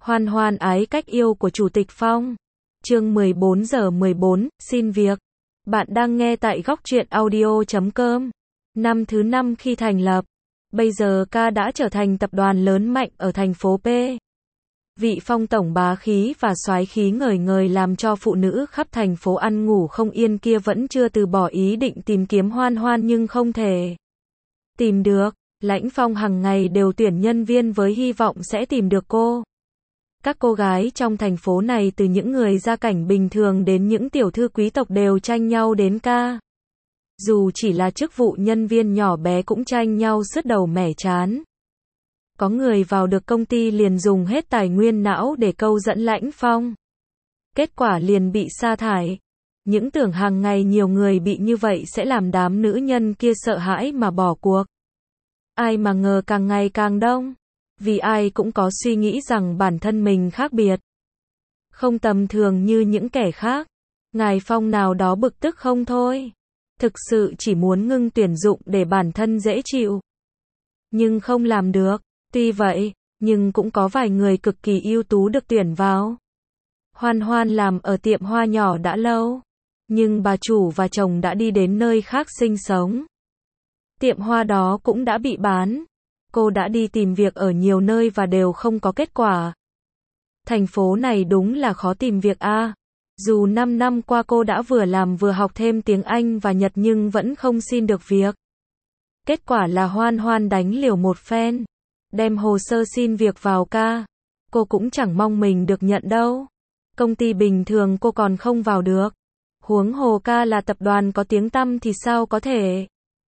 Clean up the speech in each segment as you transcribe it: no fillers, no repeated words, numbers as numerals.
Hoan hoan ái cách yêu của Chủ tịch Phong. Chương 14:14, xin việc. Bạn đang nghe tại goctruyện.audio.com. Năm thứ 5 khi thành lập. Bây giờ K đã trở thành tập đoàn lớn mạnh ở thành phố P. Vị Phong tổng bá khí và soái khí ngời ngời làm cho phụ nữ khắp thành phố ăn ngủ không yên kia vẫn chưa từ bỏ ý định tìm kiếm Hoan hoan nhưng không thể tìm được. Lãnh Phong hàng ngày đều tuyển nhân viên với hy vọng sẽ tìm được cô. Các cô gái trong thành phố này từ những người gia cảnh bình thường đến những tiểu thư quý tộc đều tranh nhau đến K. Dù chỉ là chức vụ nhân viên nhỏ bé cũng tranh nhau sứt đầu mẻ trán. Có người vào được công ty liền dùng hết tài nguyên não để câu dẫn Lãnh Phong. Kết quả liền bị sa thải. Những tưởng hàng ngày nhiều người bị như vậy sẽ làm đám nữ nhân kia sợ hãi mà bỏ cuộc. Ai mà ngờ càng ngày càng đông. Vì ai cũng có suy nghĩ rằng bản thân mình khác biệt, không tầm thường như những kẻ khác. Ngài Phong nào đó bực tức không thôi. Thực sự chỉ muốn ngưng tuyển dụng để bản thân dễ chịu. Nhưng không làm được. Tuy vậy, nhưng cũng có vài người cực kỳ ưu tú được tuyển vào. Hoan hoan làm ở tiệm hoa nhỏ đã lâu. Nhưng bà chủ và chồng đã đi đến nơi khác sinh sống. Tiệm hoa đó cũng đã bị bán. Cô đã đi tìm việc ở nhiều nơi và đều không có kết quả. Thành phố này đúng là khó tìm việc a. Dù 5 năm qua cô đã vừa làm vừa học thêm tiếng Anh và Nhật nhưng vẫn không xin được việc. Kết quả là Hoan hoan đánh liều một phen. Đem hồ sơ xin việc vào K. Cô cũng chẳng mong mình được nhận đâu. Công ty bình thường cô còn không vào được. Huống hồ K là tập đoàn có tiếng tăm thì sao có thể.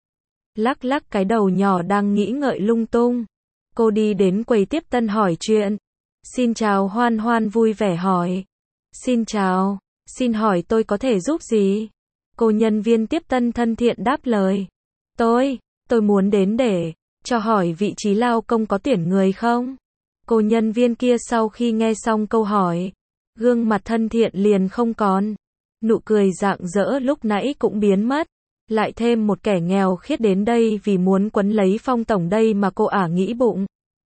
Lắc lắc cái đầu nhỏ đang nghĩ ngợi lung tung. Cô đi đến quầy tiếp tân hỏi chuyện. Xin chào, Hoan hoan vui vẻ hỏi. Xin chào, xin hỏi tôi có thể giúp gì? Cô nhân viên tiếp tân thân thiện đáp lời. Tôi muốn đến để cho hỏi vị trí lao công có tuyển người không? Cô nhân viên kia sau khi nghe xong câu hỏi, gương mặt thân thiện liền không còn. Nụ cười rạng rỡ lúc nãy cũng biến mất. Lại thêm một kẻ nghèo khiết đến đây vì muốn quấn lấy Phong tổng đây mà cô ả nghĩ bụng.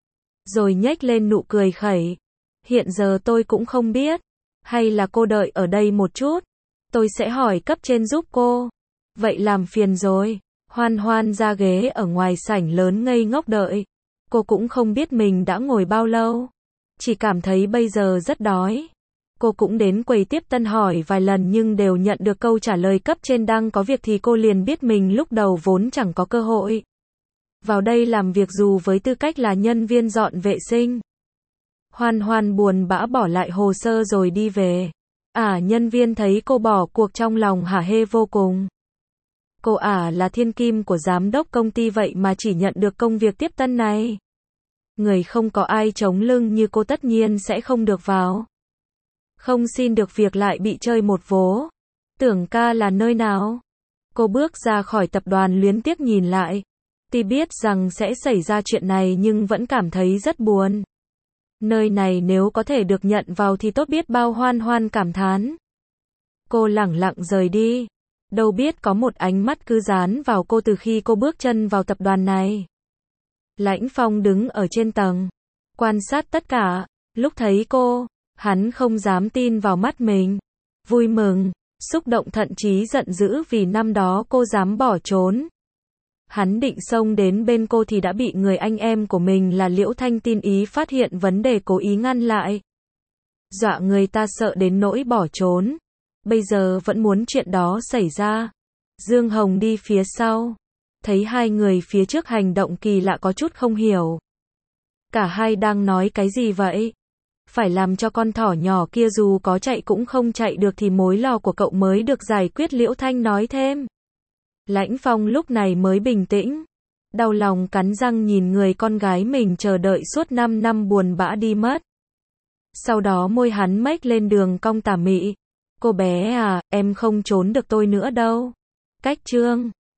Rồi nhếch lên nụ cười khẩy. Hiện giờ tôi cũng không biết. Hay là cô đợi ở đây một chút. Tôi sẽ hỏi cấp trên giúp cô. Vậy làm phiền rồi. Hoan hoan ra ghế ở ngoài sảnh lớn ngây ngốc đợi. Cô cũng không biết mình đã ngồi bao lâu. Chỉ cảm thấy bây giờ rất đói. Cô cũng đến quầy tiếp tân hỏi vài lần nhưng đều nhận được câu trả lời cấp trên đang có việc thì cô liền biết mình lúc đầu vốn chẳng có cơ hội vào đây làm việc dù với tư cách là nhân viên dọn vệ sinh. Hoan hoan buồn bã bỏ lại hồ sơ rồi đi về. Nhân viên thấy cô bỏ cuộc trong lòng hả hê vô cùng. Cô là thiên kim của giám đốc công ty vậy mà chỉ nhận được công việc tiếp tân này. Người không có ai chống lưng như cô tất nhiên sẽ không được vào. Không xin được việc lại bị chơi một vố. Tưởng K là nơi nào? Cô bước ra khỏi tập đoàn luyến tiếc nhìn lại. Tuy biết rằng sẽ xảy ra chuyện này nhưng vẫn cảm thấy rất buồn. Nơi này nếu có thể được nhận vào thì tốt biết bao, Hoan hoan cảm thán. Cô lẳng lặng rời đi. Đâu biết có một ánh mắt cứ dán vào cô từ khi cô bước chân vào tập đoàn này. Lãnh Phong đứng ở trên tầng, quan sát tất cả. Lúc thấy cô, hắn không dám tin vào mắt mình. Vui mừng, xúc động thậm chí giận dữ vì năm đó cô dám bỏ trốn. Hắn định xông đến bên cô thì đã bị người anh em của mình là Liễu Thanh tin ý phát hiện vấn đề cố ý ngăn lại. Dọa người ta sợ đến nỗi bỏ trốn. Bây giờ vẫn muốn chuyện đó xảy ra. Dương Hồng đi phía sau. Thấy hai người phía trước hành động kỳ lạ có chút không hiểu. Cả hai đang nói cái gì vậy? Phải làm cho con thỏ nhỏ kia dù có chạy cũng không chạy được thì mối lo của cậu mới được giải quyết, Liễu Thanh nói thêm. Lãnh Phong lúc này mới bình tĩnh. Đau lòng cắn răng nhìn người con gái mình chờ đợi suốt 5 năm buồn bã đi mất. Sau đó môi hắn mếch lên đường cong tà mị. Cô bé em không trốn được tôi nữa đâu. Cách chương